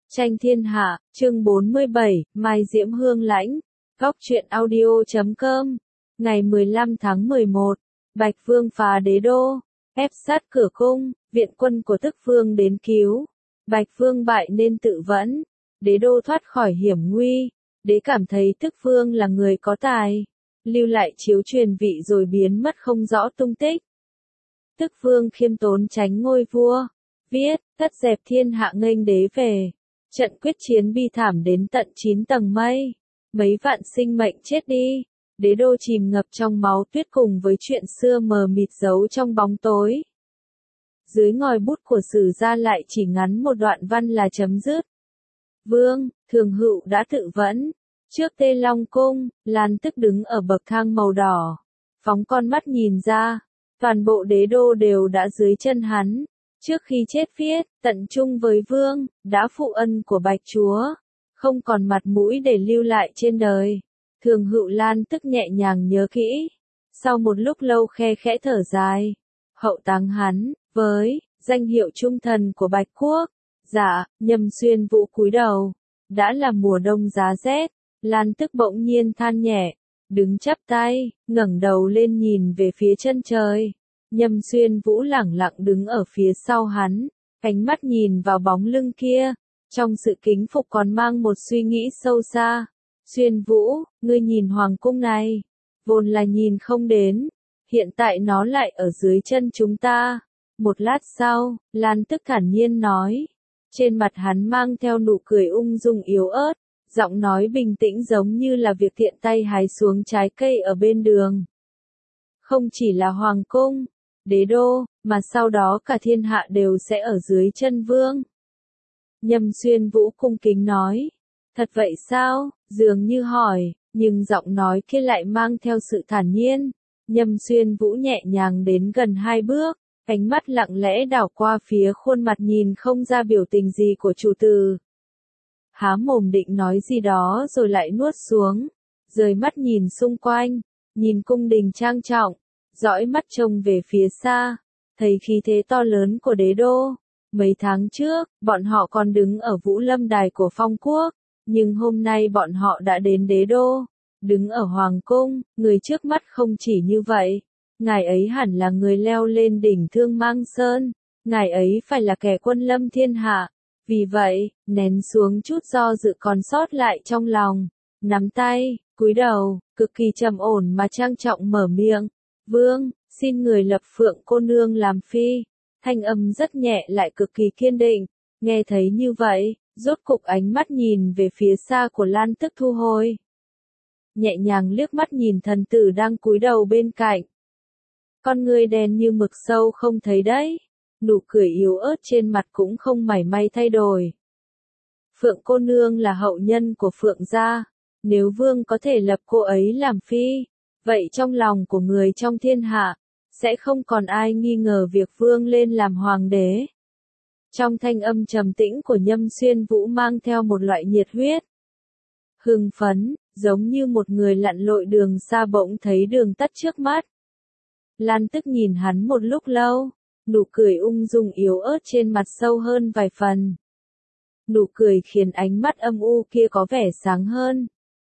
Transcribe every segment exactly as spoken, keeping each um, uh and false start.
Tranh thiên hạ, chương bốn mươi bảy, Mai Diễm Hương Lãnh, góc truyện audio chấm com, ngày mười lăm tháng mười một, Bạch Vương phá đế đô, ép sát cửa cung, viện quân của Tức Vương đến cứu, Bạch Vương bại nên tự vẫn, đế đô thoát khỏi hiểm nguy, đế cảm thấy Tức Vương là người có tài, lưu lại chiếu truyền vị rồi biến mất không rõ tung tích. Tức Vương khiêm tốn tránh ngôi vua, viết, tất dẹp thiên hạ nghênh đế về. Trận quyết chiến bi thảm đến tận chín tầng mây, mấy vạn sinh mệnh chết đi, đế đô chìm ngập trong máu tuyết cùng với chuyện xưa mờ mịt giấu trong bóng tối. Dưới ngòi bút của sử gia lại chỉ ngắn một đoạn văn là chấm dứt. Vương, Thường Hựu đã tự vẫn, trước Tê Long Cung, Lan Tức đứng ở bậc thang màu đỏ, phóng con mắt nhìn ra, toàn bộ đế đô đều đã dưới chân hắn. Trước khi chết viết, tận chung với vương, đã phụ ân của Bạch Chúa, không còn mặt mũi để lưu lại trên đời. Thường Hựu Lan Tức nhẹ nhàng nhớ kỹ, sau một lúc lâu khe khẽ thở dài, hậu táng hắn, với danh hiệu trung thần của Bạch Quốc. Dạ, Nhâm Xuyên Vũ cúi đầu, đã là mùa đông giá rét, Lan Tức bỗng nhiên than nhẹ, đứng chắp tay, ngẩng đầu lên nhìn về phía chân trời. Nhâm Xuyên Vũ lẳng lặng đứng ở phía sau hắn, ánh mắt nhìn vào bóng lưng kia, trong sự kính phục còn mang một suy nghĩ sâu xa. Xuyên Vũ, ngươi nhìn hoàng cung này, vốn là nhìn không đến, hiện tại nó lại ở dưới chân chúng ta. Một lát sau, Lan Tức thản nhiên nói, trên mặt hắn mang theo nụ cười ung dung yếu ớt, giọng nói bình tĩnh giống như là việc tiện tay hái xuống trái cây ở bên đường. Không chỉ là hoàng cung, đế đô, mà sau đó cả thiên hạ đều sẽ ở dưới chân vương. Nhâm Xuyên Vũ cung kính nói, thật vậy sao, dường như hỏi, nhưng giọng nói kia lại mang theo sự thản nhiên. Nhâm Xuyên Vũ nhẹ nhàng đến gần hai bước, ánh mắt lặng lẽ đảo qua phía khuôn mặt nhìn không ra biểu tình gì của chủ tử. Há mồm định nói gì đó rồi lại nuốt xuống, rời mắt nhìn xung quanh, nhìn cung đình trang trọng, dõi mắt trông về phía xa, thấy khí thế to lớn của đế đô. Mấy tháng trước, bọn họ còn đứng ở Vũ Lâm Đài của Phong Quốc, nhưng hôm nay bọn họ đã đến đế đô, đứng ở Hoàng Cung, người trước mắt không chỉ như vậy. Ngài ấy hẳn là người leo lên đỉnh Thương Mang Sơn, ngài ấy phải là kẻ quân lâm thiên hạ. Vì vậy, nén xuống chút do dự còn sót lại trong lòng, nắm tay, cúi đầu, cực kỳ trầm ổn mà trang trọng mở miệng. Vương, xin người lập Phượng cô nương làm phi. Thanh âm rất nhẹ lại cực kỳ kiên định. Nghe thấy như vậy, rốt cục ánh mắt nhìn về phía xa của Lan Tức thu hồi. Nhẹ nhàng liếc mắt nhìn thần tử đang cúi đầu bên cạnh. Con người đen như mực sâu không thấy đấy. Nụ cười yếu ớt trên mặt cũng không mảy may thay đổi. Phượng cô nương là hậu nhân của Phượng gia. Nếu vương có thể lập cô ấy làm phi, vậy trong lòng của người trong thiên hạ, sẽ không còn ai nghi ngờ việc vương lên làm hoàng đế. Trong thanh âm trầm tĩnh của Nhâm Xuyên Vũ mang theo một loại nhiệt huyết. Hưng phấn, giống như một người lặn lội đường xa bỗng thấy đường tắt trước mắt. Lan Tức nhìn hắn một lúc lâu, nụ cười ung dung yếu ớt trên mặt sâu hơn vài phần. Nụ cười khiến ánh mắt âm u kia có vẻ sáng hơn,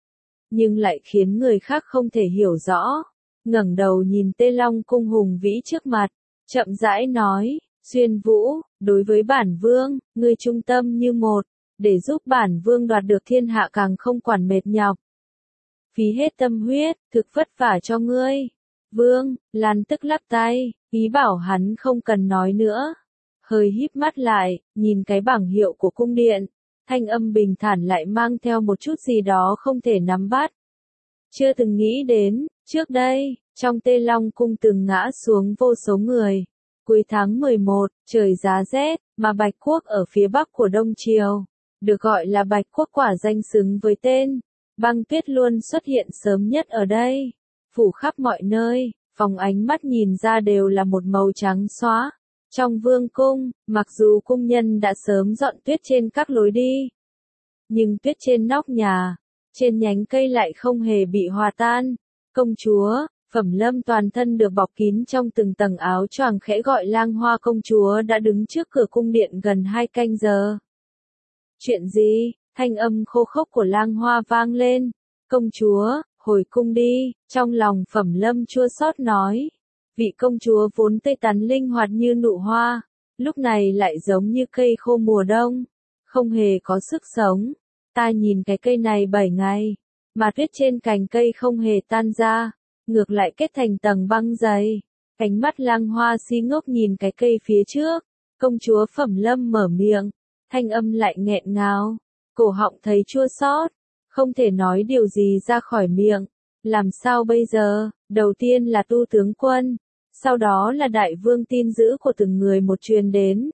nhưng lại khiến người khác không thể hiểu rõ. Ngẩng đầu nhìn Tê Long Cung hùng vĩ trước mặt, chậm rãi nói, Xuyên Vũ, đối với bản vương, ngươi trung tâm như một, để giúp bản vương đoạt được thiên hạ càng không quản mệt nhọc. Phí hết tâm huyết, thực vất vả cho ngươi. Vương, Lan Tức lắc tay, ý bảo hắn không cần nói nữa. Hơi híp mắt lại, nhìn cái bảng hiệu của cung điện, thanh âm bình thản lại mang theo một chút gì đó không thể nắm bắt. Chưa từng nghĩ đến, trước đây, trong Tê Long Cung từng ngã xuống vô số người. Cuối tháng mười một, trời giá rét, mà Bạch Quốc ở phía bắc của Đông Triều, được gọi là Bạch Quốc quả danh xứng với tên. Băng tuyết luôn xuất hiện sớm nhất ở đây, phủ khắp mọi nơi, phòng ánh mắt nhìn ra đều là một màu trắng xóa. Trong vương cung, mặc dù cung nhân đã sớm dọn tuyết trên các lối đi, nhưng tuyết trên nóc nhà, trên nhánh cây lại không hề bị hòa tan. Công chúa, Phẩm Lâm toàn thân được bọc kín trong từng tầng áo choàng khẽ gọi Lang Hoa công chúa đã đứng trước cửa cung điện gần hai canh giờ. Chuyện gì? Thanh âm khô khốc của Lang Hoa vang lên. Công chúa, hồi cung đi, trong lòng Phẩm Lâm chua xót nói. Vị công chúa vốn tươi tắn linh hoạt như nụ hoa, lúc này lại giống như cây khô mùa đông, không hề có sức sống. Ta nhìn cái cây này bảy ngày, mà tuyết trên cành cây không hề tan ra, ngược lại kết thành tầng băng dày. Ánh mắt Lang Hoa si ngốc nhìn cái cây phía trước. Công chúa Phẩm Lâm mở miệng, thanh âm lại nghẹn ngào, cổ họng thấy chua xót, không thể nói điều gì ra khỏi miệng. Làm sao bây giờ? Đầu tiên là Tu tướng quân, sau đó là đại vương tin dữ của từng người một truyền đến.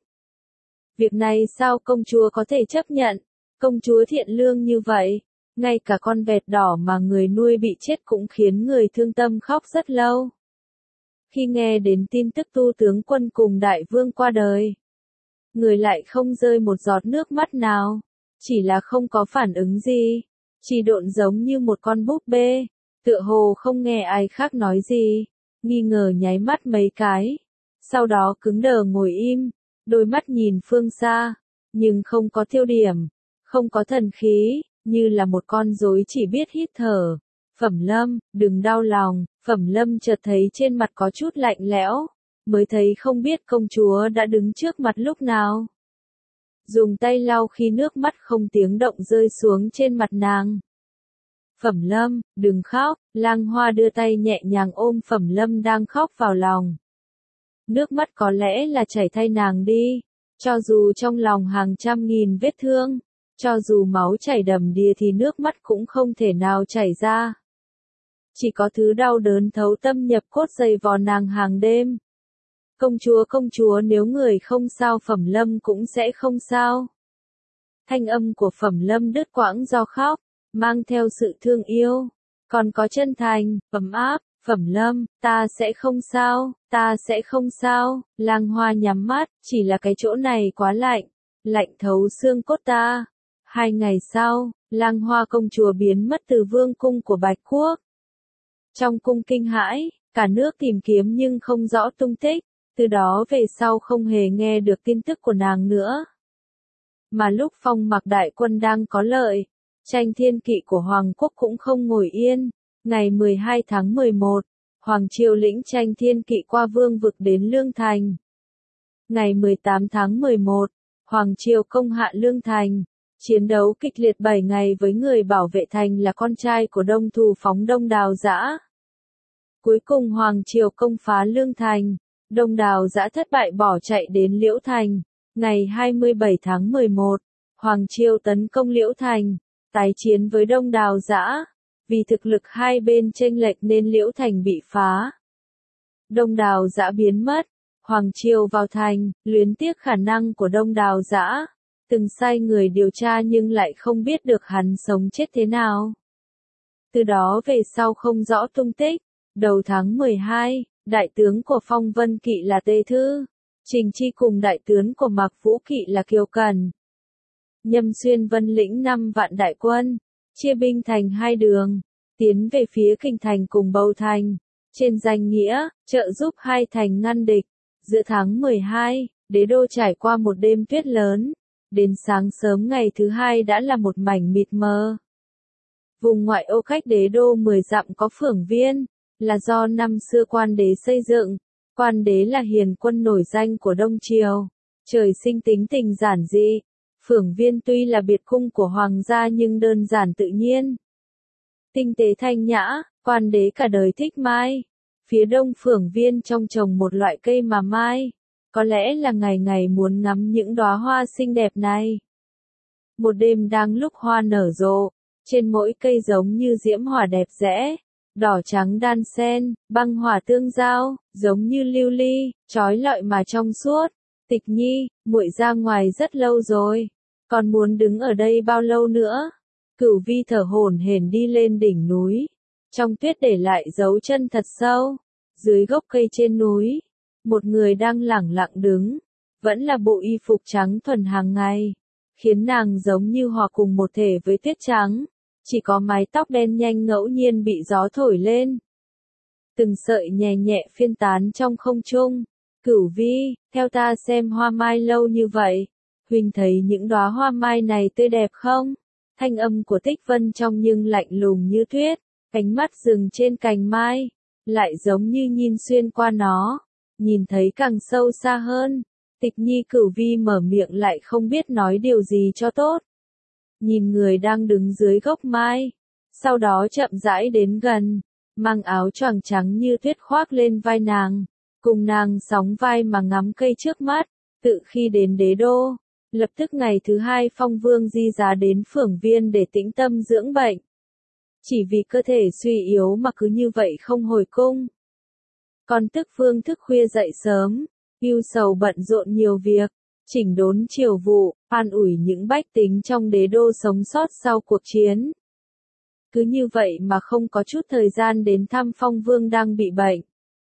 Việc này sao công chúa có thể chấp nhận? Công chúa thiện lương như vậy, ngay cả con vẹt đỏ mà người nuôi bị chết cũng khiến người thương tâm khóc rất lâu. Khi nghe đến tin tức Tu tướng quân cùng đại vương qua đời, người lại không rơi một giọt nước mắt nào, chỉ là không có phản ứng gì, chỉ độn giống như một con búp bê, tựa hồ không nghe ai khác nói gì, nghi ngờ nháy mắt mấy cái, sau đó cứng đờ ngồi im, đôi mắt nhìn phương xa, nhưng không có tiêu điểm, không có thần khí, như là một con rối chỉ biết hít thở. Phẩm Lâm, đừng đau lòng. Phẩm Lâm chợt thấy trên mặt có chút lạnh lẽo, mới thấy không biết công chúa đã đứng trước mặt lúc nào. Dùng tay lau khi nước mắt không tiếng động rơi xuống trên mặt nàng. Phẩm Lâm, đừng khóc. Lang Hoa đưa tay nhẹ nhàng ôm Phẩm Lâm đang khóc vào lòng. Nước mắt có lẽ là chảy thay nàng đi, cho dù trong lòng hàng trăm nghìn vết thương, cho dù máu chảy đầm đìa thì nước mắt cũng không thể nào chảy ra. Chỉ có thứ đau đớn thấu tâm nhập cốt dày vò nàng hàng đêm. Công chúa công chúa, nếu người không sao Phẩm Lâm cũng sẽ không sao. Thanh âm của Phẩm Lâm đứt quãng do khóc, mang theo sự thương yêu, còn có chân thành, ấm áp. Phẩm Lâm, ta sẽ không sao, ta sẽ không sao. Lang Hoa nhắm mắt, chỉ là cái chỗ này quá lạnh, lạnh thấu xương cốt ta. Hai ngày sau, Lang Hoa công chúa biến mất từ vương cung của Bạch Quốc. Trong cung kinh hãi, cả nước tìm kiếm nhưng không rõ tung tích, từ đó về sau không hề nghe được tin tức của nàng nữa. Mà lúc Phong Mặc đại quân đang có lợi, tranh thiên kỵ của Hoàng quốc cũng không ngồi yên. Ngày mười hai tháng mười một, Hoàng triều lĩnh tranh thiên kỵ qua vương vực đến Lương Thành. Ngày mười tám tháng mười một, Hoàng triều công hạ Lương Thành. Chiến đấu kịch liệt bảy ngày với người bảo vệ thành là con trai của Đông Thù Phóng Đông Đào Dã. Cuối cùng Hoàng triều công phá Lương Thành, Đông Đào Dã thất bại bỏ chạy đến Liễu Thành. Ngày hai mươi bảy tháng mười một, Hoàng triều tấn công Liễu Thành, tái chiến với Đông Đào Dã. Vì thực lực hai bên chênh lệch nên Liễu Thành bị phá. Đông Đào Dã biến mất, Hoàng triều vào thành, luyến tiếc khả năng của Đông Đào Dã, từng sai người điều tra nhưng lại không biết được hắn sống chết thế nào. Từ đó về sau không rõ tung tích. Đầu tháng mười hai, đại tướng của Phong Vân Kỵ là Tề Thư, Trình Chi cùng đại tướng của Mạc Vũ Kỵ là Kiều Cần. Nhâm Xuyên Vân lĩnh năm vạn đại quân, chia binh thành hai đường, tiến về phía Kinh Thành cùng Bầu Thành, trên danh nghĩa, trợ giúp hai thành ngăn địch. Giữa tháng mười hai, đế đô trải qua một đêm tuyết lớn, đến sáng sớm ngày thứ hai đã là một mảnh mịt mờ. Vùng ngoại ô cách đế đô mười dặm có Phưởng Viên, là do năm xưa quan đế xây dựng. Quan đế là hiền quân nổi danh của Đông Triều, trời sinh tính tình giản dị. Phưởng Viên tuy là biệt cung của hoàng gia nhưng đơn giản tự nhiên, tinh tế thanh nhã. Quan đế cả đời thích mai. Phía đông Phưởng Viên trồng trồng một loại cây mà mai, có lẽ là ngày ngày muốn ngắm những đóa hoa xinh đẹp này. Một đêm đang lúc hoa nở rộ, trên mỗi cây giống như diễm hỏa đẹp rẽ, đỏ trắng đan xen, băng hỏa tương giao, giống như lưu ly, chói lọi mà trong suốt. Tịch Nhi, muội ra ngoài rất lâu rồi, còn muốn đứng ở đây bao lâu nữa? Cửu Vi thở hổn hển đi lên đỉnh núi, trong tuyết để lại dấu chân thật sâu. Dưới gốc cây trên núi, một người đang lẳng lặng đứng, vẫn là bộ y phục trắng thuần hàng ngày, khiến nàng giống như hòa cùng một thể với tuyết trắng, chỉ có mái tóc đen nhanh ngẫu nhiên bị gió thổi lên. Từng sợi nhẹ nhẹ phiên tán trong không trung. Cửu Vi, theo ta xem hoa mai lâu như vậy, huynh thấy những đóa hoa mai này tươi đẹp không? Thanh âm của Tích Vân trong nhưng lạnh lùng như tuyết, ánh mắt dừng trên cành mai, lại giống như nhìn xuyên qua nó, nhìn thấy càng sâu xa hơn. Tịch Nhi Cửu Vi mở miệng lại không biết nói điều gì cho tốt. Nhìn người đang đứng dưới gốc mai, sau đó chậm rãi đến gần, mang áo choàng trắng như tuyết khoác lên vai nàng, cùng nàng sóng vai mà ngắm cây trước mắt. Tự khi đến đế đô, lập tức ngày thứ hai Phong Vương di giá đến Phượng Viên để tĩnh tâm dưỡng bệnh. Chỉ vì cơ thể suy yếu mà cứ như vậy không hồi cung. Còn Tức Vương thức khuya dậy sớm, ưu sầu bận rộn nhiều việc, chỉnh đốn triều vụ, an ủi những bách tính trong đế đô sống sót sau cuộc chiến. Cứ như vậy mà không có chút thời gian đến thăm Phong Vương đang bị bệnh.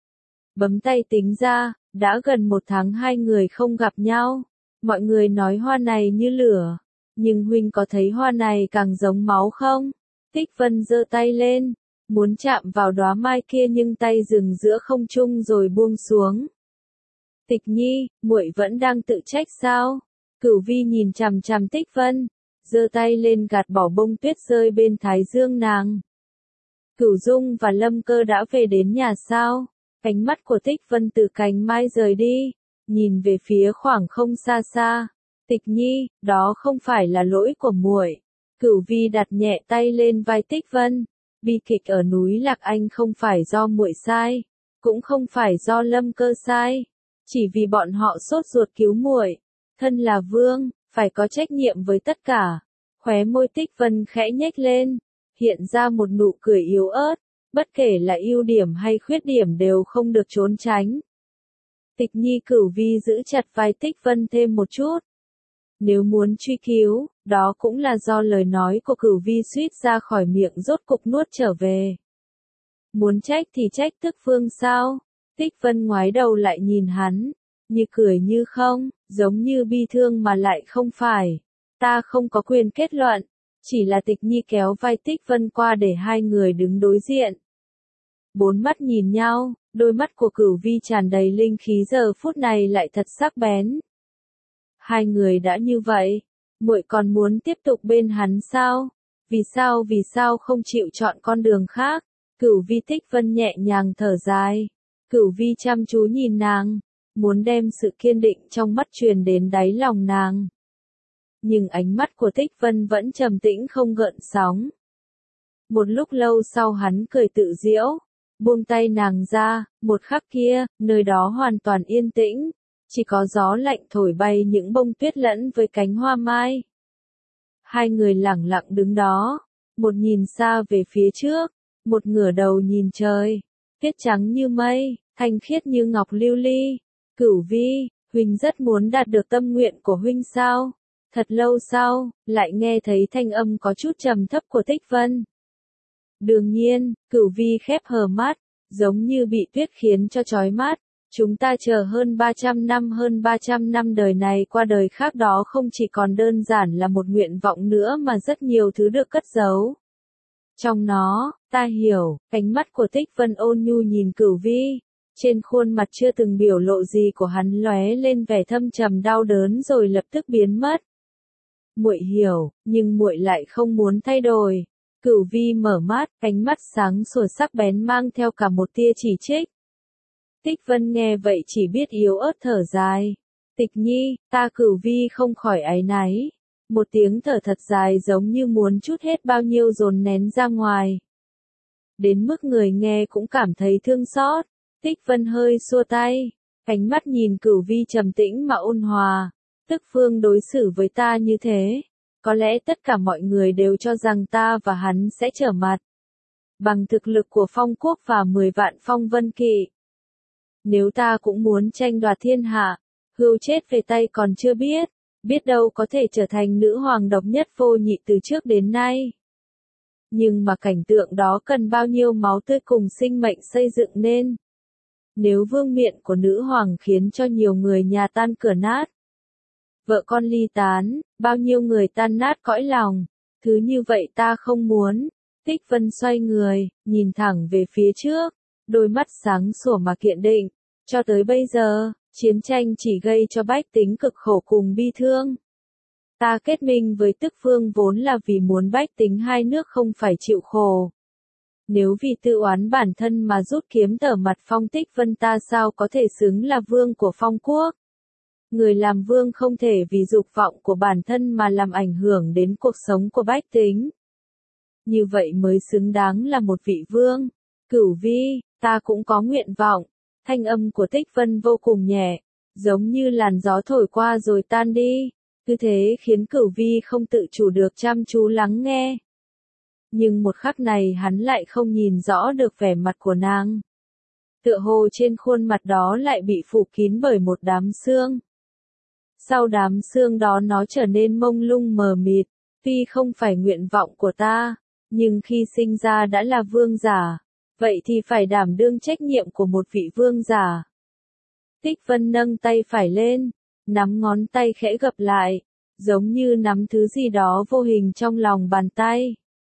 Bấm tay tính ra, đã gần một tháng hai người không gặp nhau. Mọi người nói hoa này như lửa, nhưng huynh có thấy hoa này càng giống máu không? Tích Vân giơ tay lên, muốn chạm vào đóa mai kia nhưng tay dừng giữa không trung rồi buông xuống. Tịch Nhi, muội vẫn đang tự trách sao? Cửu Vi nhìn chằm chằm Tích Vân, giơ tay lên gạt bỏ bông tuyết rơi bên thái dương nàng. Cửu Dung và Lâm Cơ đã về đến nhà sao? Ánh mắt của Tích Vân từ cành mai rời đi, nhìn về phía khoảng không xa xa. Tịch Nhi, đó không phải là lỗi của muội. Cửu Vi đặt nhẹ tay lên vai Tích Vân. Bi kịch ở núi Lạc Anh không phải do muội sai, cũng không phải do Lâm Cơ sai, chỉ vì bọn họ sốt ruột cứu muội. Thân là vương, phải có trách nhiệm với tất cả. Khóe môi Tích Vân khẽ nhếch lên, hiện ra một nụ cười yếu ớt, bất kể là ưu điểm hay khuyết điểm đều không được trốn tránh. Tịch Nhi Cửu Vi giữ chặt vai Tích Vân thêm một chút. Nếu muốn truy cứu, đó cũng là do lời nói của Cửu Vi suýt ra khỏi miệng rốt cục nuốt trở về. Muốn trách thì trách Tức Vương sao? Tích Vân ngoái đầu lại nhìn hắn, như cười như không, giống như bi thương mà lại không phải. Ta không có quyền kết luận, chỉ là Tịch Nhi kéo vai Tích Vân qua để hai người đứng đối diện. Bốn mắt nhìn nhau, đôi mắt của Cửu Vi tràn đầy linh khí giờ phút này lại thật sắc bén. Hai người đã như vậy, muội còn muốn tiếp tục bên hắn sao? Vì sao vì sao không chịu chọn con đường khác? Cửu Vi Tích Vân nhẹ nhàng thở dài. Cửu Vi chăm chú nhìn nàng, muốn đem sự kiên định trong mắt truyền đến đáy lòng nàng. Nhưng ánh mắt của Tích Vân vẫn trầm tĩnh không gợn sóng. Một lúc lâu sau hắn cười tự giễu, buông tay nàng ra, một khắc kia, nơi đó hoàn toàn yên tĩnh, chỉ có gió lạnh thổi bay những bông tuyết lẫn với cánh hoa mai. Hai người lẳng lặng đứng đó, một nhìn xa về phía trước, một ngửa đầu nhìn trời, tuyết trắng như mây, thanh khiết như ngọc lưu ly. Cửu Vi, huynh rất muốn đạt được tâm nguyện của huynh sao? Thật lâu sau, lại nghe thấy thanh âm có chút trầm thấp của Tích Vân. Đương nhiên, Cửu Vi khép hờ mắt, giống như bị tuyết khiến cho chói mắt. Chúng ta chờ hơn ba trăm năm hơn ba trăm năm đời này qua đời khác đó không chỉ còn đơn giản là một nguyện vọng nữa mà rất nhiều thứ được cất giấu. Trong nó, ta hiểu, ánh mắt của Tích Vân ôn nhu nhìn Cửu Vi, trên khuôn mặt chưa từng biểu lộ gì của hắn lóe lên vẻ thâm trầm đau đớn rồi lập tức biến mất. Muội hiểu, nhưng muội lại không muốn thay đổi. Cửu Vi mở mắt, ánh mắt sáng sủa sắc bén mang theo cả một tia chỉ trích. Tích Vân nghe vậy chỉ biết yếu ớt thở dài. Tịch Nhi, ta Cửu Vi không khỏi áy náy. Một tiếng thở thật dài giống như muốn trút hết bao nhiêu dồn nén ra ngoài. Đến mức người nghe cũng cảm thấy thương xót. Tích Vân hơi xua tay, ánh mắt nhìn Cửu Vi trầm tĩnh mà ôn hòa. Tức Phương đối xử với ta như thế, có lẽ tất cả mọi người đều cho rằng ta và hắn sẽ trở mặt. Bằng thực lực của Phong Quốc và mười vạn Phong Vân Kỵ. Nếu ta cũng muốn tranh đoạt thiên hạ, hưu chết về tay còn chưa biết, biết đâu có thể trở thành nữ hoàng độc nhất vô nhị từ trước đến nay. Nhưng mà cảnh tượng đó cần bao nhiêu máu tươi cùng sinh mệnh xây dựng nên. Nếu vương miện của nữ hoàng khiến cho nhiều người nhà tan cửa nát, vợ con ly tán, bao nhiêu người tan nát cõi lòng, thứ như vậy ta không muốn. Tích Vân xoay người, nhìn thẳng về phía trước, đôi mắt sáng sủa mà kiên định. Cho tới bây giờ, chiến tranh chỉ gây cho bách tính cực khổ cùng bi thương. Ta kết minh với Tức Vương vốn là vì muốn bách tính hai nước không phải chịu khổ. Nếu vì tự oán bản thân mà rút kiếm tở mặt Phong Tích Vân ta sao có thể xứng là vương của Phong quốc. Người làm vương không thể vì dục vọng của bản thân mà làm ảnh hưởng đến cuộc sống của bách tính. Như vậy mới xứng đáng là một vị vương. Cửu Vi, ta cũng có nguyện vọng. Thanh âm của Tích Vân vô cùng nhẹ, giống như làn gió thổi qua rồi tan đi. Cứ thế khiến Cửu Vi không tự chủ được chăm chú lắng nghe. Nhưng một khắc này hắn lại không nhìn rõ được vẻ mặt của nàng. Tựa hồ trên khuôn mặt đó lại bị phủ kín bởi một đám sương. Sau đám sương đó nó trở nên mông lung mờ mịt, tuy không phải nguyện vọng của ta, nhưng khi sinh ra đã là vương giả, vậy thì phải đảm đương trách nhiệm của một vị vương giả. Tích Vân nâng tay phải lên, nắm ngón tay khẽ gập lại, giống như nắm thứ gì đó vô hình trong lòng bàn tay.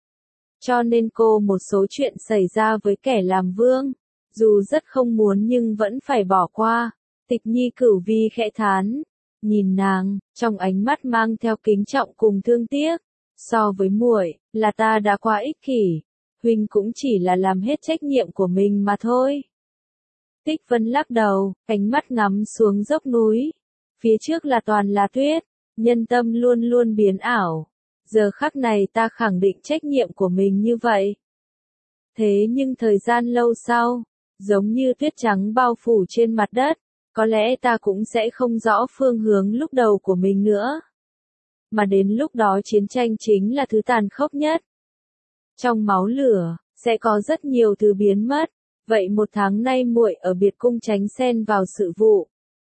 Cho nên cô một số chuyện xảy ra với kẻ làm vương, dù rất không muốn nhưng vẫn phải bỏ qua. Tịch Nhi Cửu Vi khẽ thán, nhìn nàng, trong ánh mắt mang theo kính trọng cùng thương tiếc. So với muội, là ta đã quá ích kỷ, huynh cũng chỉ là làm hết trách nhiệm của mình mà thôi. Tích Vân lắc đầu, ánh mắt ngắm xuống dốc núi. Phía trước là toàn là tuyết, nhân tâm luôn luôn biến ảo. Giờ khắc này ta khẳng định trách nhiệm của mình như vậy. Thế nhưng thời gian lâu sau, giống như tuyết trắng bao phủ trên mặt đất, có lẽ ta cũng sẽ không rõ phương hướng lúc đầu của mình nữa. Mà đến lúc đó chiến tranh chính là thứ tàn khốc nhất. Trong máu lửa, sẽ có rất nhiều thứ biến mất. Vậy một tháng nay muội ở biệt cung tránh xen vào sự vụ.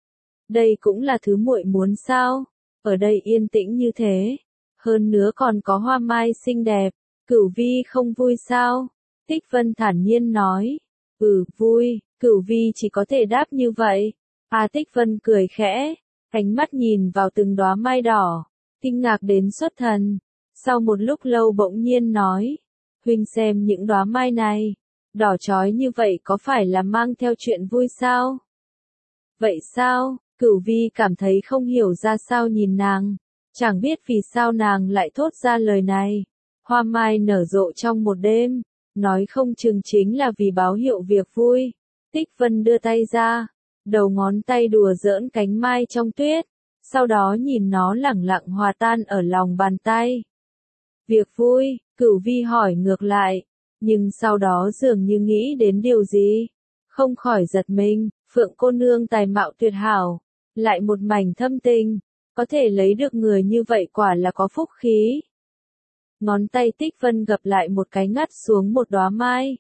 Đây cũng là thứ muội muốn sao? Ở đây yên tĩnh như thế. Hơn nữa còn có hoa mai xinh đẹp. Cửu Vi không vui sao? Tích Vân thản nhiên nói. Ừ, vui. Cửu Vi chỉ có thể đáp như vậy. À Tích Vân cười khẽ. Ánh mắt nhìn vào từng đóa mai đỏ. Kinh ngạc đến xuất thần. Sau một lúc lâu bỗng nhiên nói. Huynh xem những đóa mai này. Đỏ chói như vậy có phải là mang theo chuyện vui sao? Vậy sao? Cửu Vi cảm thấy không hiểu ra sao nhìn nàng. Chẳng biết vì sao nàng lại thốt ra lời này. Hoa mai nở rộ trong một đêm. Nói không chừng chính là vì báo hiệu việc vui. Tích Vân đưa tay ra. Đầu ngón tay đùa giỡn cánh mai trong tuyết. Sau đó nhìn nó lẳng lặng hòa tan ở lòng bàn tay. Việc vui, Cửu Vi hỏi ngược lại. Nhưng sau đó dường như nghĩ đến điều gì. Không khỏi giật mình, Phượng cô nương tài mạo tuyệt hảo. Lại một mảnh thâm tình. Có thể lấy được người như vậy quả là có phúc khí. Ngón tay Tích Vân gập lại một cái ngắt xuống một đóa mai.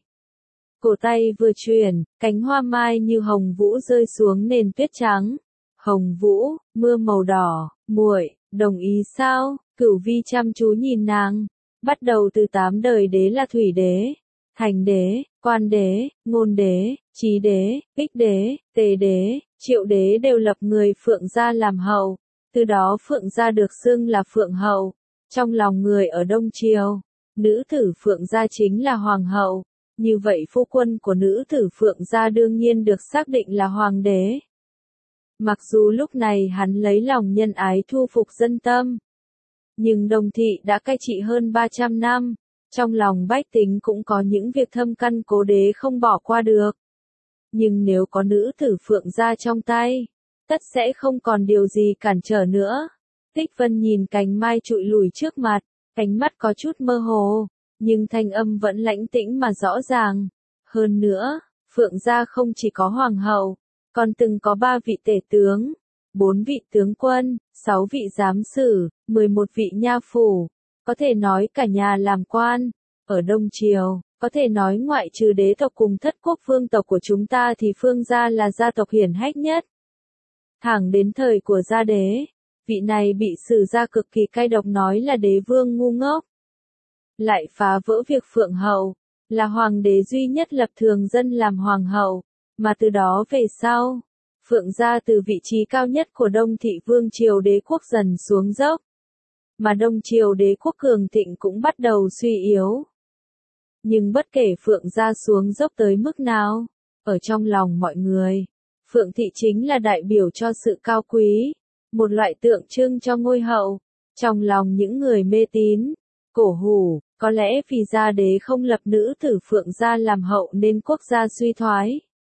Cổ tay vừa chuyển, cánh hoa mai như hồng vũ rơi xuống nền tuyết trắng. Hồng vũ, mưa màu đỏ, muội, đồng ý sao? Cửu Vi chăm chú nhìn nàng. Bắt đầu từ tám đời đế là Thủy đế, Thành đế, Quan đế, Ngôn đế, Trí đế, Ích đế, Tề đế, Triệu đế đều lập người Phượng gia làm hậu. Từ đó Phượng gia được xưng là Phượng hậu. Trong lòng người ở Đông Triều, nữ tử Phượng gia chính là Hoàng hậu. Như vậy phu quân của nữ tử Phượng gia đương nhiên được xác định là Hoàng đế. Mặc dù lúc này hắn lấy lòng nhân ái thu phục dân tâm. Nhưng Đông thị đã cai trị hơn ba trăm năm. Trong lòng bách tính cũng có những việc thâm căn cố đế không bỏ qua được. Nhưng nếu có nữ tử Phượng gia trong tay, tất sẽ không còn điều gì cản trở nữa. Tích Vân nhìn cánh mai trụi lùi trước mặt, ánh mắt có chút mơ hồ, nhưng thanh âm vẫn lãnh tĩnh mà rõ ràng. Hơn nữa, Phượng gia không chỉ có hoàng hậu, còn từng có ba vị tể tướng, bốn vị tướng quân, sáu vị giám sử, mười một vị nha phủ. Có thể nói cả nhà làm quan. Ở Đông Triều, có thể nói ngoại trừ đế tộc cùng thất quốc vương tộc của chúng ta thì Phương gia là gia tộc hiển hách nhất. Thẳng đến thời của gia đế, vị này bị sử gia cực kỳ cay độc nói là đế vương ngu ngốc. Lại phá vỡ việc Phượng hậu, là hoàng đế duy nhất lập thường dân làm hoàng hậu, mà từ đó về sau, Phượng gia từ vị trí cao nhất của Đông thị vương triều đế quốc dần xuống dốc. Mà Đông triều đế quốc cường thịnh cũng bắt đầu suy yếu. Nhưng bất kể Phượng gia xuống dốc tới mức nào, ở trong lòng mọi người, Phượng thị chính là đại biểu cho sự cao quý, một loại tượng trưng cho ngôi hậu. Trong lòng những người mê tín, cổ hủ, có lẽ vì gia đế không lập nữ tử Phượng gia làm hậu nên quốc gia suy thoái.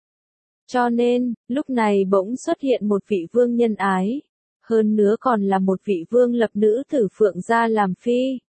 Cho nên, lúc này bỗng xuất hiện một vị vương nhân ái, hơn nữa còn là một vị vương lập nữ tử Phượng gia làm phi.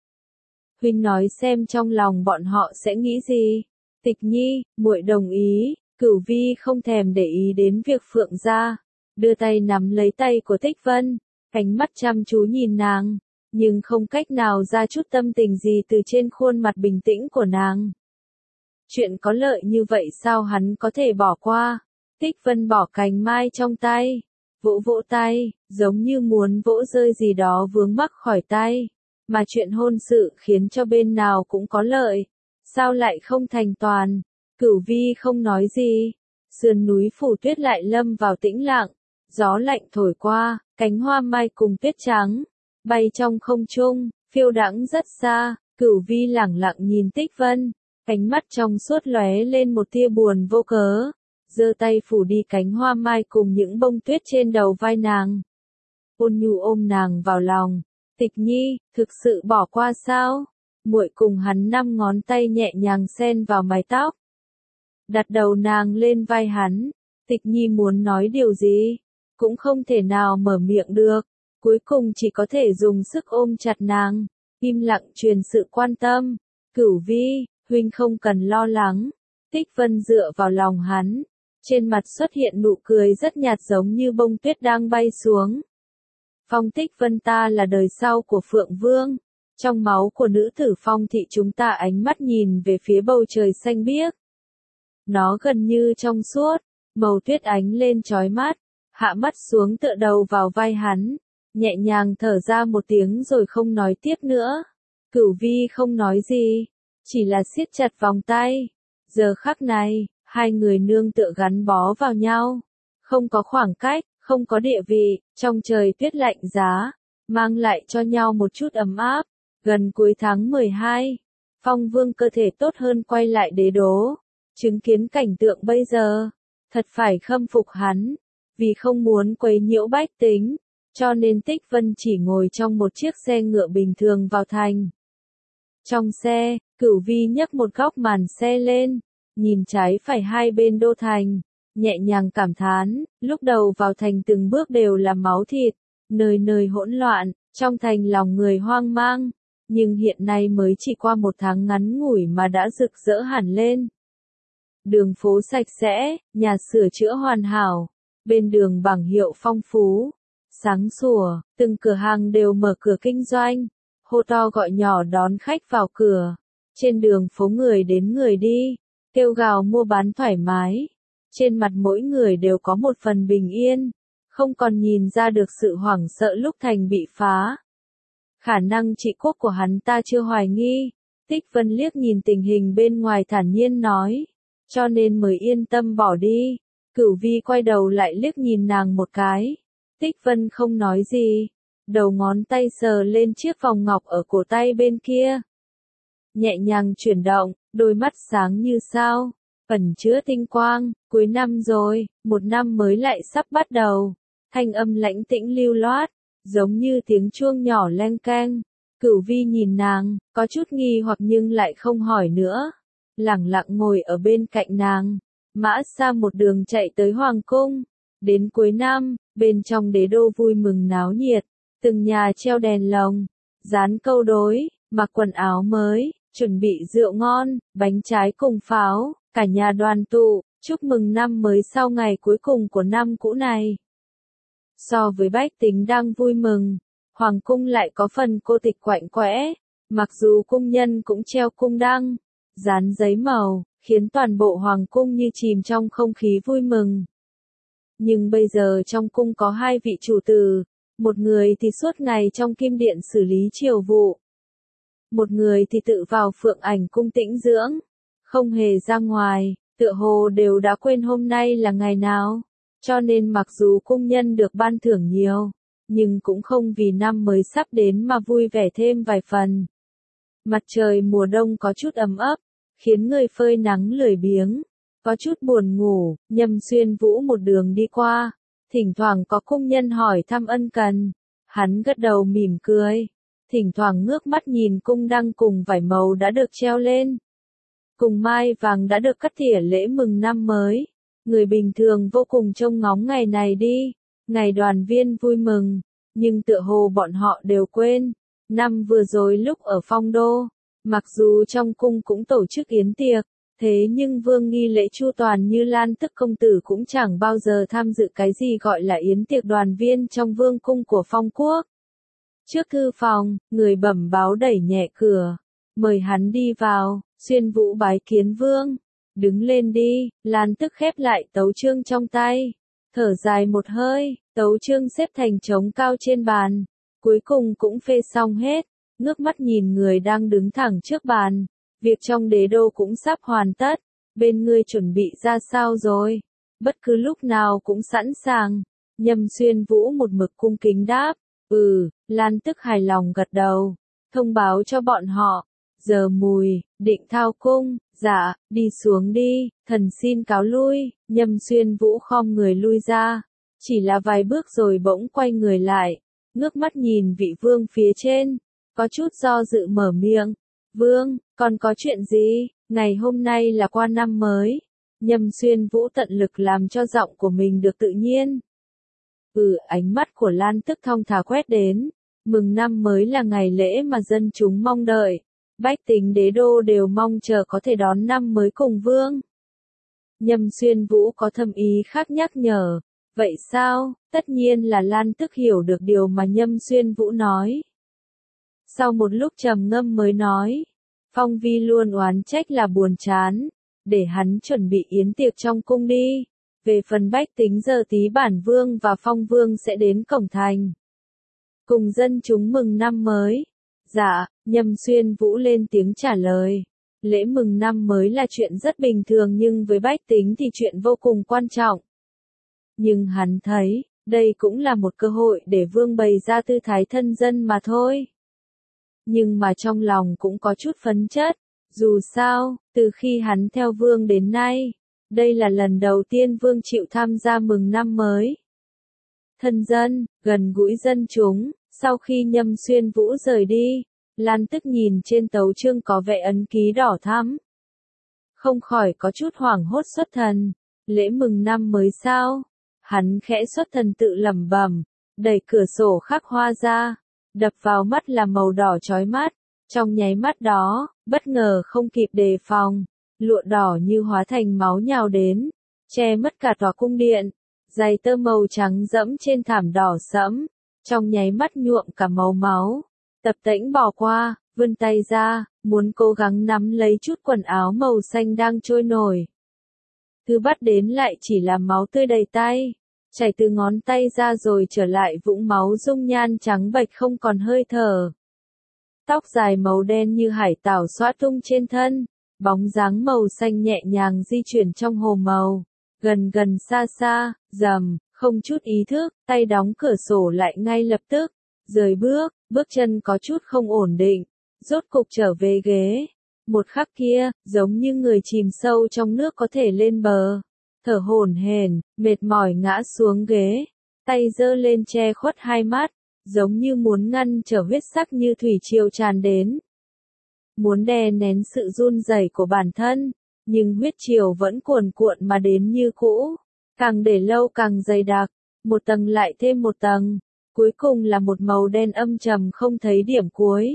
Huynh nói xem trong lòng bọn họ sẽ nghĩ gì? Tịch Nhi, muội đồng ý. Cửu Vi không thèm để ý đến việc Phượng gia, đưa tay nắm lấy tay của Tích Vân, ánh mắt chăm chú nhìn nàng, nhưng không cách nào ra chút tâm tình gì từ trên khuôn mặt bình tĩnh của nàng. Chuyện có lợi như vậy sao hắn có thể bỏ qua? Tích Vân bỏ cành mai trong tay, vỗ vỗ tay, giống như muốn vỗ rơi gì đó vướng mắc khỏi tay, mà chuyện hôn sự khiến cho bên nào cũng có lợi, sao lại không thành toàn? Cửu Vi không nói gì, sườn núi phủ tuyết lại lâm vào tĩnh lặng, gió lạnh thổi qua, cánh hoa mai cùng tuyết trắng, bay trong không trung, phiêu đãng rất xa. Cửu Vi lẳng lặng nhìn Tích Vân, ánh mắt trong suốt lóe lên một tia buồn vô cớ, giơ tay phủ đi cánh hoa mai cùng những bông tuyết trên đầu vai nàng. Ôn nhu ôm nàng vào lòng, Tịch Nhi, thực sự bỏ qua sao? Muội cùng hắn năm ngón tay nhẹ nhàng xen vào mái tóc, đặt đầu nàng lên vai hắn. Tịch Nhi muốn nói điều gì, cũng không thể nào mở miệng được, cuối cùng chỉ có thể dùng sức ôm chặt nàng, im lặng truyền sự quan tâm. Cửu Vi, huynh không cần lo lắng. Tích Vân dựa vào lòng hắn, trên mặt xuất hiện nụ cười rất nhạt giống như bông tuyết đang bay xuống. Phong Tích Vân ta là đời sau của Phượng Vương, trong máu của nữ tử Phong thị chúng ta. Ánh mắt nhìn về phía bầu trời xanh biếc, nó gần như trong suốt, màu tuyết ánh lên chói mắt, hạ mắt xuống tựa đầu vào vai hắn, nhẹ nhàng thở ra một tiếng rồi không nói tiếp nữa. Cửu Vi không nói gì, chỉ là siết chặt vòng tay. Giờ khắc này, hai người nương tựa gắn bó vào nhau, không có khoảng cách, không có địa vị, trong trời tuyết lạnh giá, mang lại cho nhau một chút ấm áp. Gần cuối tháng mười hai, Phong Vương cơ thể tốt hơn quay lại đế đô, chứng kiến cảnh tượng bây giờ, thật phải khâm phục hắn, vì không muốn quấy nhiễu bách tính, cho nên Tích Vân chỉ ngồi trong một chiếc xe ngựa bình thường vào thành. Trong xe, Cửu Vi nhấc một góc màn xe lên, nhìn trái phải hai bên đô thành, nhẹ nhàng cảm thán, lúc đầu vào thành từng bước đều là máu thịt, nơi nơi hỗn loạn, trong thành lòng người hoang mang, nhưng hiện nay mới chỉ qua một tháng ngắn ngủi mà đã rực rỡ hẳn lên. Đường phố sạch sẽ, nhà sửa chữa hoàn hảo, bên đường bảng hiệu phong phú, sáng sủa, từng cửa hàng đều mở cửa kinh doanh, hô to gọi nhỏ đón khách vào cửa. Trên đường phố người đến người đi, kêu gào mua bán thoải mái, trên mặt mỗi người đều có một phần bình yên, không còn nhìn ra được sự hoảng sợ lúc thành bị phá. Khả năng trị quốc của hắn ta chưa hoài nghi. Tích Vân liếc nhìn tình hình bên ngoài thản nhiên nói, cho nên mới yên tâm bỏ đi. Cửu Vi quay đầu lại liếc nhìn nàng một cái. Tích Vân không nói gì, đầu ngón tay sờ lên chiếc vòng ngọc ở cổ tay bên kia, nhẹ nhàng chuyển động, đôi mắt sáng như sao, ẩn chứa tinh quang. Cuối năm rồi, một năm mới lại sắp bắt đầu. Thanh âm lãnh tĩnh lưu loát, giống như tiếng chuông nhỏ leng keng. Cửu Vi nhìn nàng, có chút nghi hoặc nhưng lại không hỏi nữa, lẳng lặng ngồi ở bên cạnh nàng. Mã Sa một đường chạy tới hoàng cung. Đến cuối năm, bên trong đế đô vui mừng náo nhiệt, từng nhà treo đèn lồng, dán câu đối, mặc quần áo mới, chuẩn bị rượu ngon, bánh trái cùng pháo, cả nhà đoàn tụ, chúc mừng năm mới sau ngày cuối cùng của năm cũ này. So với bách tính đang vui mừng, hoàng cung lại có phần cô tịch quạnh quẽ, mặc dù cung nhân cũng treo cung đăng, dán giấy màu, khiến toàn bộ hoàng cung như chìm trong không khí vui mừng. Nhưng bây giờ trong cung có hai vị chủ tử, một người thì suốt ngày trong kim điện xử lý triều vụ, một người thì tự vào Phượng Ảnh cung tĩnh dưỡng, không hề ra ngoài, tựa hồ đều đã quên hôm nay là ngày nào, cho nên mặc dù cung nhân được ban thưởng nhiều, nhưng cũng không vì năm mới sắp đến mà vui vẻ thêm vài phần. Mặt trời mùa đông có chút ấm ấp, khiến người phơi nắng lười biếng, có chút buồn ngủ. Nhâm Xuyên Vũ một đường đi qua, thỉnh thoảng có cung nhân hỏi thăm ân cần, Hắn gật đầu mỉm cười, thỉnh thoảng ngước mắt nhìn cung đăng cùng vải màu đã được treo lên. Cùng mai vàng đã được cắt tỉa lễ mừng năm mới. Người bình thường vô cùng trông ngóng ngày này đi, ngày đoàn viên vui mừng, nhưng tựa hồ bọn họ đều quên. Năm vừa rồi lúc ở Phong Đô, mặc dù trong cung cũng tổ chức yến tiệc, thế nhưng vương nghi lễ chu toàn như Lan Tức công tử cũng chẳng bao giờ tham dự cái gì gọi là yến tiệc đoàn viên trong vương cung của Phong quốc. Trước thư phòng, người bẩm báo đẩy nhẹ cửa, mời hắn đi vào. Xuyên Vũ bái kiến vương. Đứng lên đi. Lan Tức khép lại tấu chương trong tay, thở dài một hơi, tấu chương xếp thành trống cao trên bàn, cuối cùng cũng phê xong hết. Ngước mắt nhìn người đang đứng thẳng trước bàn, việc trong đế đô cũng sắp hoàn tất, bên ngươi chuẩn bị ra sao rồi? Bất cứ lúc nào cũng sẵn sàng. Nhâm Xuyên Vũ một mực cung kính đáp, ừ. Lan Tức hài lòng gật đầu, thông báo cho bọn họ. Giờ mùi, định thao cung. Dạ, đi xuống đi, thần xin cáo lui. Nhâm Xuyên Vũ khom người lui ra, chỉ là vài bước rồi bỗng quay người lại, ngước mắt nhìn vị vương phía trên, có chút do dự mở miệng. Vương, còn có chuyện gì? Ngày hôm nay là qua năm mới. Nhâm Xuyên Vũ tận lực làm cho giọng của mình được tự nhiên. Ừ, ánh mắt của Lan Tức thong thả quét đến. Mừng năm mới là ngày lễ mà dân chúng mong đợi. Bách tính đế đô đều mong chờ có thể đón năm mới cùng vương. Nhâm Xuyên Vũ có thâm ý khác nhắc nhở. Vậy sao? Tất nhiên là Lan Tức hiểu được điều mà Nhâm Xuyên Vũ nói. Sau một lúc trầm ngâm mới nói. Phong Vi luôn oán trách là buồn chán. Để hắn chuẩn bị yến tiệc trong cung đi. Về phần bách tính giờ tí bản vương và phong vương sẽ đến cổng thành. Cùng dân chúng mừng năm mới. Dạ, Nhâm Xuyên Vũ lên tiếng trả lời. Lễ mừng năm mới là chuyện rất bình thường nhưng với bách tính thì chuyện vô cùng quan trọng. Nhưng hắn thấy, đây cũng là một cơ hội để vương bày ra tư thái thân dân mà thôi. Nhưng mà trong lòng cũng có chút phấn chất. Dù sao, từ khi hắn theo vương đến nay, đây là lần đầu tiên vương chịu tham gia mừng năm mới. Thân dân, gần gũi dân chúng. Sau khi Nhâm Xuyên Vũ rời đi, Lan Tức nhìn trên tấu chương có vẽ ấn ký đỏ thắm. Không khỏi có chút hoảng hốt xuất thần. Lễ mừng năm mới sao? Hắn khẽ xuất thần tự lẩm bẩm, đẩy cửa sổ khắc hoa ra. Đập vào mắt là màu đỏ chói mắt. Trong nháy mắt đó, bất ngờ không kịp đề phòng. Lụa đỏ như hóa thành máu nhào đến, che mất cả tòa cung điện. Giày tơ màu trắng dẫm trên thảm đỏ sẫm. Trong nháy mắt nhuộm cả màu máu. Tập Tễnh bỏ qua, vươn tay ra, muốn cố gắng nắm lấy chút quần áo màu xanh đang trôi nổi. Thứ bắt đến lại chỉ là máu tươi đầy tay, chảy từ ngón tay ra rồi trở lại vũng máu dung nhan trắng bệch không còn hơi thở. Tóc dài màu đen như hải tảo xõa tung trên thân, bóng dáng màu xanh nhẹ nhàng di chuyển trong hồ màu, gần gần xa xa, rầm. Không chút ý thức, tay đóng cửa sổ lại ngay lập tức, rời bước, bước chân có chút không ổn định, rốt cục trở về ghế. Một khắc kia, giống như người chìm sâu trong nước có thể lên bờ, thở hổn hển, mệt mỏi ngã xuống ghế, tay giơ lên che khuất hai mắt, giống như muốn ngăn trở huyết sắc như thủy triều tràn đến. Muốn đè nén sự run rẩy của bản thân, nhưng huyết triều vẫn cuồn cuộn mà đến như cũ. Càng để lâu càng dày đặc, một tầng lại thêm một tầng, cuối cùng là một màu đen âm trầm không thấy điểm cuối.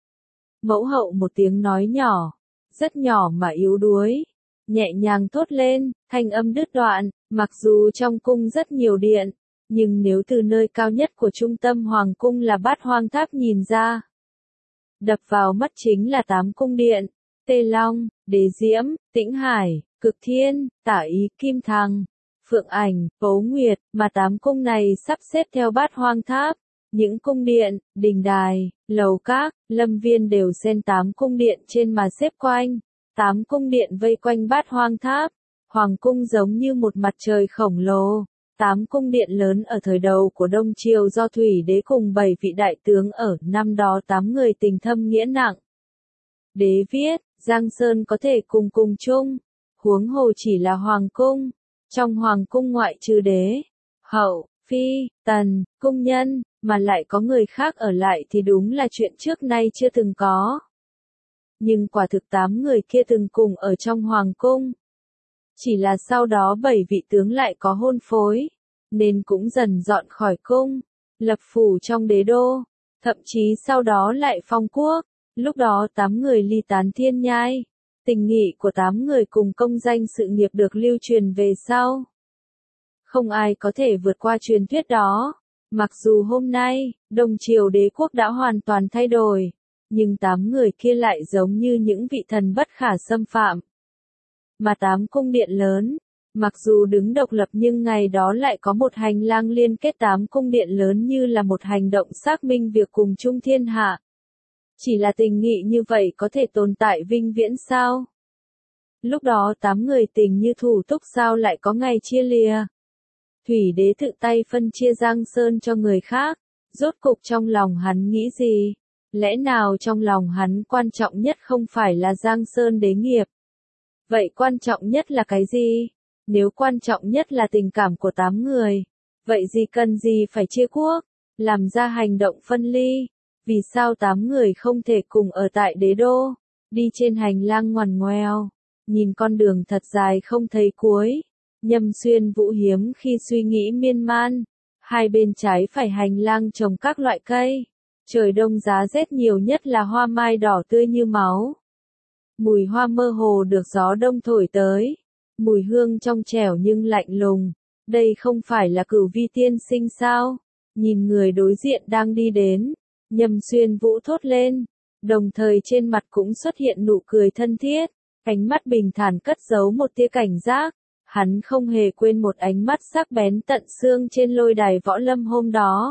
Mẫu hậu một tiếng nói nhỏ, rất nhỏ mà yếu đuối, nhẹ nhàng thốt lên, thanh âm đứt đoạn, mặc dù trong cung rất nhiều điện, nhưng nếu từ nơi cao nhất của trung tâm hoàng cung là Bát Hoang Tháp nhìn ra, đập vào mắt chính là tám cung điện, Tê Long, Đế Diễm, Tĩnh Hải, Cực Thiên, Tả Ý, Kim Thăng, Phượng Ảnh, Bấu Nguyệt, mà tám cung này sắp xếp theo Bát Hoang Tháp. Những cung điện, đình đài, lầu các, lâm viên đều xen tám cung điện trên mà xếp quanh. Tám cung điện vây quanh Bát Hoang Tháp. Hoàng cung giống như một mặt trời khổng lồ. Tám cung điện lớn ở thời đầu của Đông Triều do Thủy Đế cùng bảy vị đại tướng ở năm đó tám người tình thâm nghĩa nặng. Đế viết, Giang Sơn có thể cùng cùng chung, huống hồ chỉ là hoàng cung. Trong hoàng cung ngoại trừ đế, hậu, phi, tần, cung nhân, mà lại có người khác ở lại thì đúng là chuyện trước nay chưa từng có. Nhưng quả thực tám người kia từng cùng ở trong hoàng cung. Chỉ là sau đó bảy vị tướng lại có hôn phối, nên cũng dần dọn khỏi cung, lập phủ trong đế đô, thậm chí sau đó lại phong quốc. Lúc đó tám người ly tán thiên nhai, tình nghị của tám người cùng công danh sự nghiệp được lưu truyền về sau. Không ai có thể vượt qua truyền thuyết đó. Mặc dù hôm nay, Đông Triều đế quốc đã hoàn toàn thay đổi, nhưng tám người kia lại giống như những vị thần bất khả xâm phạm. Mà tám cung điện lớn, mặc dù đứng độc lập nhưng ngày đó lại có một hành lang liên kết tám cung điện lớn như là một hành động xác minh việc cùng chung thiên hạ. Chỉ là tình nghị như vậy có thể tồn tại vinh viễn sao? Lúc đó tám người tình như thủ túc sao lại có ngày chia lìa? Thủy đế tự tay phân chia Giang Sơn cho người khác, rốt cục trong lòng hắn nghĩ gì? Lẽ nào trong lòng hắn quan trọng nhất không phải là Giang Sơn đế nghiệp? Vậy quan trọng nhất là cái gì? Nếu quan trọng nhất là tình cảm của tám người, vậy gì cần gì phải chia quốc, làm ra hành động phân ly? Vì sao tám người không thể cùng ở tại đế đô, đi trên hành lang ngoằn ngoèo, nhìn con đường thật dài không thấy cuối? Nhâm Xuyên Vũ hiếm khi suy nghĩ miên man, hai bên trái phải hành lang trồng các loại cây, trời đông giá rét nhiều nhất là hoa mai đỏ tươi như máu. Mùi hoa mơ hồ được gió đông thổi tới, mùi hương trong trẻo nhưng lạnh lùng. Đây không phải là Cửu Vi tiên sinh sao? Nhìn người đối diện đang đi đến, Nhâm Xuyên Vũ thốt lên, đồng thời trên mặt cũng xuất hiện nụ cười thân thiết, ánh mắt bình thản cất giấu một tia cảnh giác. Hắn không hề quên một ánh mắt sắc bén tận xương trên lôi đài võ lâm hôm đó.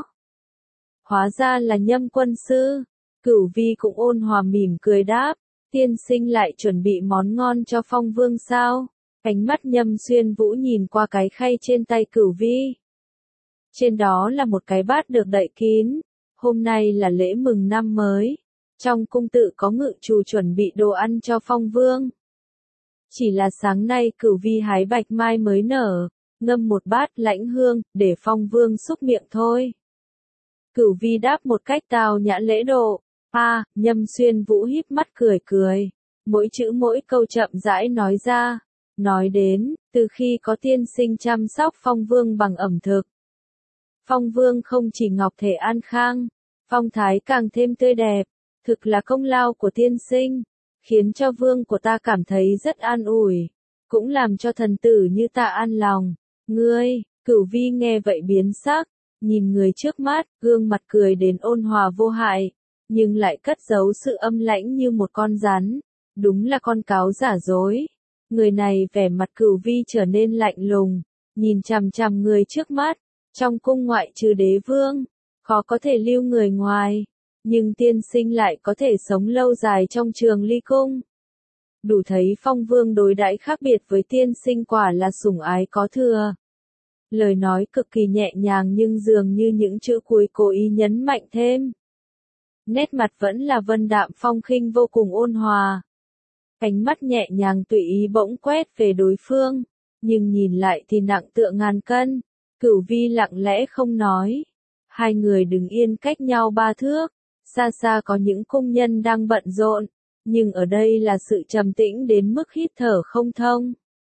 Hóa ra là Nhâm quân sư. Cửu Vi cũng ôn hòa mỉm cười đáp, tiên sinh lại chuẩn bị món ngon cho Phong Vương sao? Ánh mắt Nhâm Xuyên Vũ nhìn qua cái khay trên tay Cửu Vi. Trên đó là một cái bát được đậy kín. Hôm nay là lễ mừng năm mới. Trong cung tự có ngự trù chuẩn bị đồ ăn cho Phong Vương. Chỉ là sáng nay Cửu Vi hái bạch mai mới nở, ngâm một bát lãnh hương, để Phong Vương xúc miệng thôi. Cửu Vi đáp một cách tào nhã lễ độ. A, à, Nhâm Xuyên Vũ híp mắt cười cười, mỗi chữ mỗi câu chậm rãi nói ra. Nói đến, từ khi có tiên sinh chăm sóc Phong Vương bằng ẩm thực, Phong Vương không chỉ ngọc thể an khang, phong thái càng thêm tươi đẹp, thực là công lao của tiên sinh, khiến cho vương của ta cảm thấy rất an ủi, cũng làm cho thần tử như ta an lòng. Ngươi, Cửu Vi nghe vậy biến sắc, nhìn người trước mắt, gương mặt cười đến ôn hòa vô hại, nhưng lại cất giấu sự âm lãnh như một con rắn, đúng là con cáo giả dối. Người này vẻ mặt Cửu Vi trở nên lạnh lùng, nhìn chằm chằm người trước mắt, trong cung ngoại trừ đế vương, khó có thể lưu người ngoài, nhưng tiên sinh lại có thể sống lâu dài trong Trường Ly cung. Đủ thấy Phong Vương đối đãi khác biệt với tiên sinh quả là sủng ái có thừa. Lời nói cực kỳ nhẹ nhàng nhưng dường như những chữ cuối cố ý nhấn mạnh thêm. Nét mặt vẫn là vân đạm phong khinh vô cùng ôn hòa. Ánh mắt nhẹ nhàng tùy ý bỗng quét về đối phương, nhưng nhìn lại thì nặng tựa ngàn cân. Cửu Vi lặng lẽ không nói. Hai người đứng yên cách nhau ba thước, xa xa có những cung nhân đang bận rộn, nhưng ở đây là sự trầm tĩnh đến mức hít thở không thông.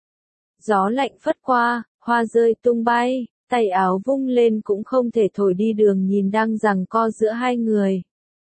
Gió lạnh phất qua, hoa rơi tung bay, tay áo vung lên cũng không thể thổi đi đường nhìn đang giằng co giữa hai người.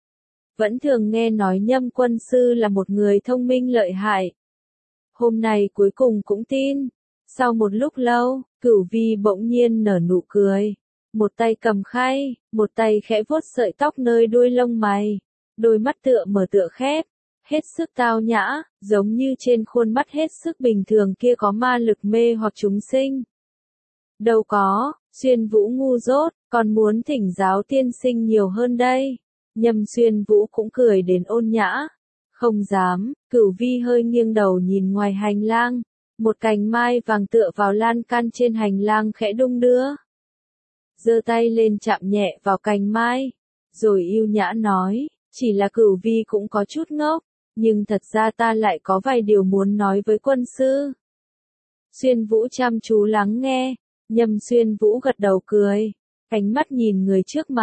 Vẫn thường nghe nói Nhâm quân sư là một người thông minh lợi hại. Hôm nay cuối cùng cũng tin. Sau một lúc lâu, Cửu Vi bỗng nhiên nở nụ cười. Một tay cầm khay, một tay khẽ vuốt sợi tóc nơi đuôi lông mày. Đôi mắt tựa mở tựa khép, hết sức tao nhã, giống như trên khuôn mắt hết sức bình thường kia có ma lực mê hoặc chúng sinh. Đâu có, Xuyên Vũ ngu dốt, còn muốn thỉnh giáo tiên sinh nhiều hơn đây. Nhâm Xuyên Vũ cũng cười đến ôn nhã. Không dám, Cửu Vi hơi nghiêng đầu nhìn ngoài hành lang. Một cành mai vàng tựa vào lan can trên hành lang khẽ đung đưa. Giơ tay lên chạm nhẹ vào cành mai, rồi yêu nhã nói, chỉ là Cửu Vi cũng có chút ngốc, nhưng thật ra ta lại có vài điều muốn nói với quân sư. Xuyên Vũ chăm chú lắng nghe, Nhâm Xuyên Vũ gật đầu cười, ánh mắt nhìn người trước mặt,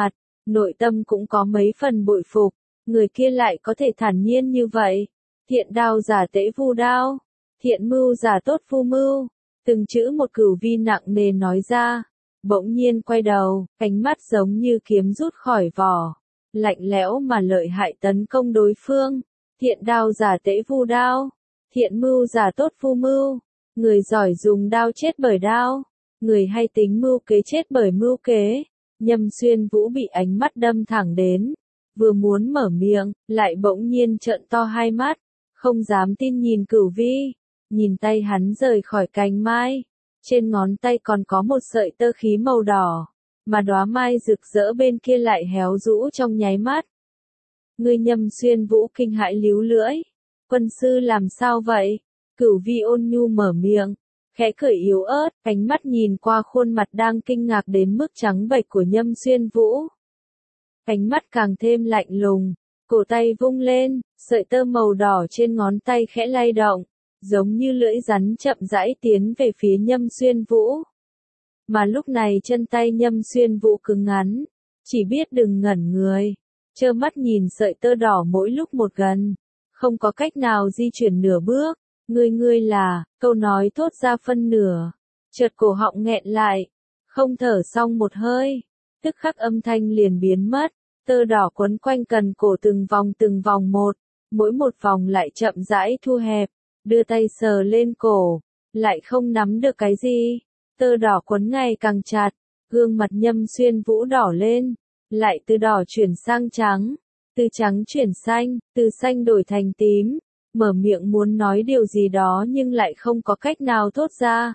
nội tâm cũng có mấy phần bội phục, người kia lại có thể thản nhiên như vậy. Thiện đao giả tễ vu đao, thiện mưu giả tốt phu mưu, từng chữ một cửu vi nặng nề nói ra, bỗng nhiên quay đầu, ánh mắt giống như kiếm rút khỏi vỏ, lạnh lẽo mà lợi hại tấn công đối phương. Thiện đao giả tễ vu đao, thiện mưu giả tốt phu mưu, người giỏi dùng đao chết bởi đao, người hay tính mưu kế chết bởi mưu kế. Nhâm Xuyên Vũ bị ánh mắt đâm thẳng đến, vừa muốn mở miệng, lại bỗng nhiên trợn to hai mắt, không dám tin nhìn Cửu Vi, nhìn tay hắn rời khỏi cành mai, trên ngón tay còn có một sợi tơ khí màu đỏ, mà đóa mai rực rỡ bên kia lại héo rũ trong nháy mắt. Ngươi Nhâm Xuyên Vũ kinh hãi líu lưỡi, quân sư làm sao vậy? Cửu Vi ôn nhu mở miệng, khẽ cười yếu ớt, ánh mắt nhìn qua khuôn mặt đang kinh ngạc đến mức trắng bệch của Nhâm Xuyên Vũ. Ánh mắt càng thêm lạnh lùng, cổ tay vung lên, sợi tơ màu đỏ trên ngón tay khẽ lay động, giống như lưỡi rắn chậm rãi tiến về phía Nhâm Xuyên Vũ. Mà lúc này chân tay Nhâm Xuyên Vũ cứng ngắn, chỉ biết đừng ngẩn người, trơ mắt nhìn sợi tơ đỏ mỗi lúc một gần, không có cách nào di chuyển nửa bước. Ngươi ngươi là, câu nói thốt ra phân nửa, chợt cổ họng nghẹn lại, không thở xong một hơi, tức khắc âm thanh liền biến mất, tơ đỏ quấn quanh cần cổ từng vòng từng vòng một, mỗi một vòng lại chậm rãi thu hẹp, đưa tay sờ lên cổ, lại không nắm được cái gì, tơ đỏ quấn ngày càng chặt, gương mặt Nhâm Xuyên Vũ đỏ lên, lại từ đỏ chuyển sang trắng, từ trắng chuyển xanh, từ xanh đổi thành tím. Mở miệng muốn nói điều gì đó nhưng lại không có cách nào thốt ra.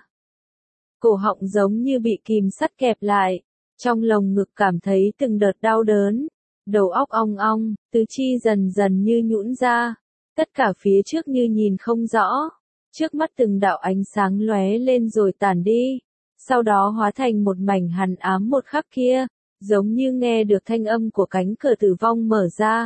Cổ họng giống như bị kìm sắt kẹp lại, trong lồng ngực cảm thấy từng đợt đau đớn, đầu óc ong ong, tứ chi dần dần như nhũn ra, tất cả phía trước như nhìn không rõ, trước mắt từng đạo ánh sáng lóe lên rồi tản đi, sau đó hóa thành một mảnh hằn ám một khắc kia, giống như nghe được thanh âm của cánh cửa tử vong mở ra.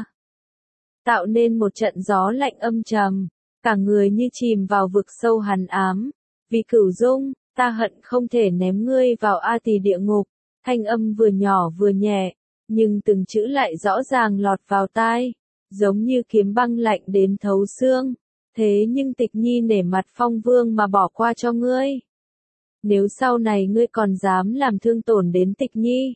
Tạo nên một trận gió lạnh âm trầm, cả người như chìm vào vực sâu hằn ám. Vì Cửu Dung, ta hận không thể ném ngươi vào A Tỳ địa ngục. Thanh âm vừa nhỏ vừa nhẹ, nhưng từng chữ lại rõ ràng lọt vào tai, giống như kiếm băng lạnh đến thấu xương. Thế nhưng Tịch Nhi nể mặt Phong Vương mà bỏ qua cho ngươi. Nếu sau này ngươi còn dám làm thương tổn đến Tịch Nhi,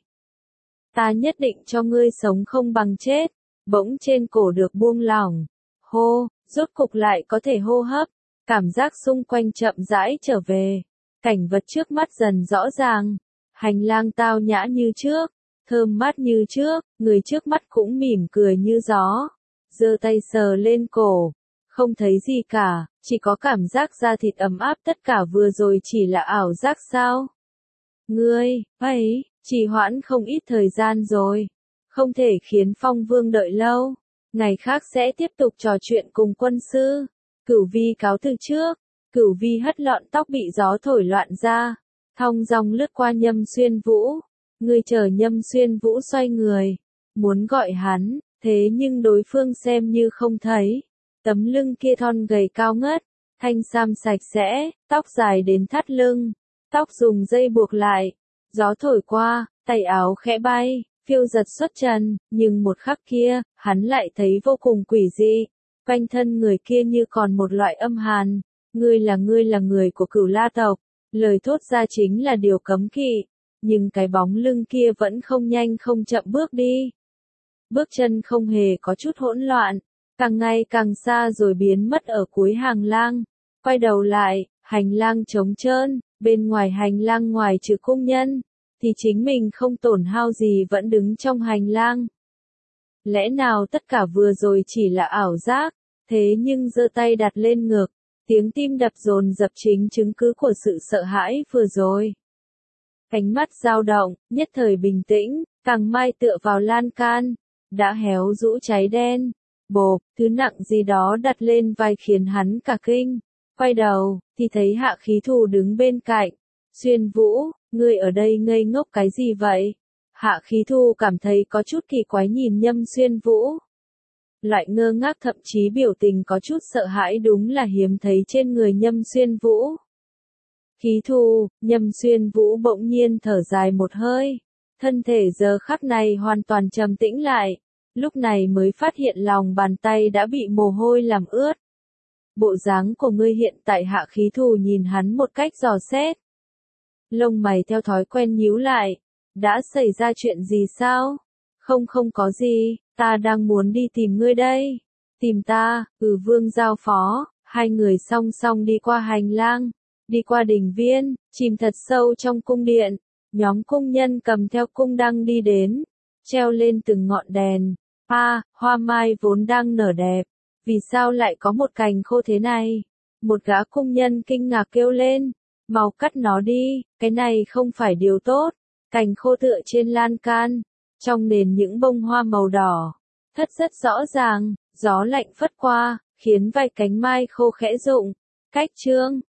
ta nhất định cho ngươi sống không bằng chết. Bỗng trên cổ được buông lỏng, hô, rốt cục lại có thể hô hấp, cảm giác xung quanh chậm rãi trở về, cảnh vật trước mắt dần rõ ràng, hành lang tao nhã như trước, thơm mát như trước, người trước mắt cũng mỉm cười như gió, giơ tay sờ lên cổ, không thấy gì cả, chỉ có cảm giác da thịt ấm áp. Tất cả vừa rồi chỉ là ảo giác sao? Ngươi, ấy, trì hoãn không ít thời gian rồi. Không thể khiến Phong Vương đợi lâu, ngày khác sẽ tiếp tục trò chuyện cùng quân sư. Cửu Vi cáo từ trước, Cửu Vi hất lọn tóc bị gió thổi loạn ra, thong dong lướt qua Nhâm Xuyên Vũ. Người chờ Nhâm Xuyên Vũ xoay người, muốn gọi hắn, thế nhưng đối phương xem như không thấy. Tấm lưng kia thon gầy cao ngất, thanh sam sạch sẽ, tóc dài đến thắt lưng, tóc dùng dây buộc lại, gió thổi qua, tay áo khẽ bay. Phiêu giật xuất trần, nhưng một khắc kia, hắn lại thấy vô cùng quỷ dị. Quanh thân người kia như còn một loại âm hàn. Ngươi là ngươi là người của Cửu La tộc. Lời thốt ra chính là điều cấm kỵ. Nhưng cái bóng lưng kia vẫn không nhanh không chậm bước đi. Bước chân không hề có chút hỗn loạn. Càng ngày càng xa rồi biến mất ở cuối hành lang. Quay đầu lại, hành lang trống trơn. Bên ngoài hành lang ngoài trừ cung nhân, thì chính mình không tổn hao gì vẫn đứng trong hành lang. Lẽ nào tất cả vừa rồi chỉ là ảo giác, thế nhưng giơ tay đặt lên ngực, tiếng tim đập dồn dập chính chứng cứ của sự sợ hãi vừa rồi. Ánh mắt dao động, nhất thời bình tĩnh, càng mai tựa vào lan can, đã héo rũ cháy đen, bộp, thứ nặng gì đó đặt lên vai khiến hắn cả kinh. Quay đầu, thì thấy Hạ Khí Thù đứng bên cạnh. Xuyên Vũ, ngươi ở đây ngây ngốc cái gì vậy? Hạ Khí Thù cảm thấy có chút kỳ quái nhìn Nhâm Xuyên Vũ. Loại ngơ ngác thậm chí biểu tình có chút sợ hãi đúng là hiếm thấy trên người Nhâm Xuyên Vũ. Khí Thù, Nhâm Xuyên Vũ bỗng nhiên thở dài một hơi. Thân thể giờ khắc này hoàn toàn trầm tĩnh lại, lúc này mới phát hiện lòng bàn tay đã bị mồ hôi làm ướt. Bộ dáng của ngươi hiện tại Hạ Khí Thù nhìn hắn một cách dò xét. Lông mày theo thói quen nhíu lại, đã xảy ra chuyện gì sao? Không không có gì, ta đang muốn đi tìm ngươi đây. Tìm ta, ừ Vương giao phó, hai người song song đi qua hành lang, đi qua đình viên, chìm thật sâu trong cung điện. Nhóm cung nhân cầm theo cung đăng đi đến, treo lên từng ngọn đèn. A, hoa mai vốn đang nở đẹp, vì sao lại có một cành khô thế này? Một gã cung nhân kinh ngạc kêu lên, mau cắt nó đi, cái này không phải điều tốt. Cành khô tựa trên lan can, trong nền những bông hoa màu đỏ, thất rất rõ ràng, gió lạnh phất qua, khiến vài cánh mai khô khẽ rụng. Cách chương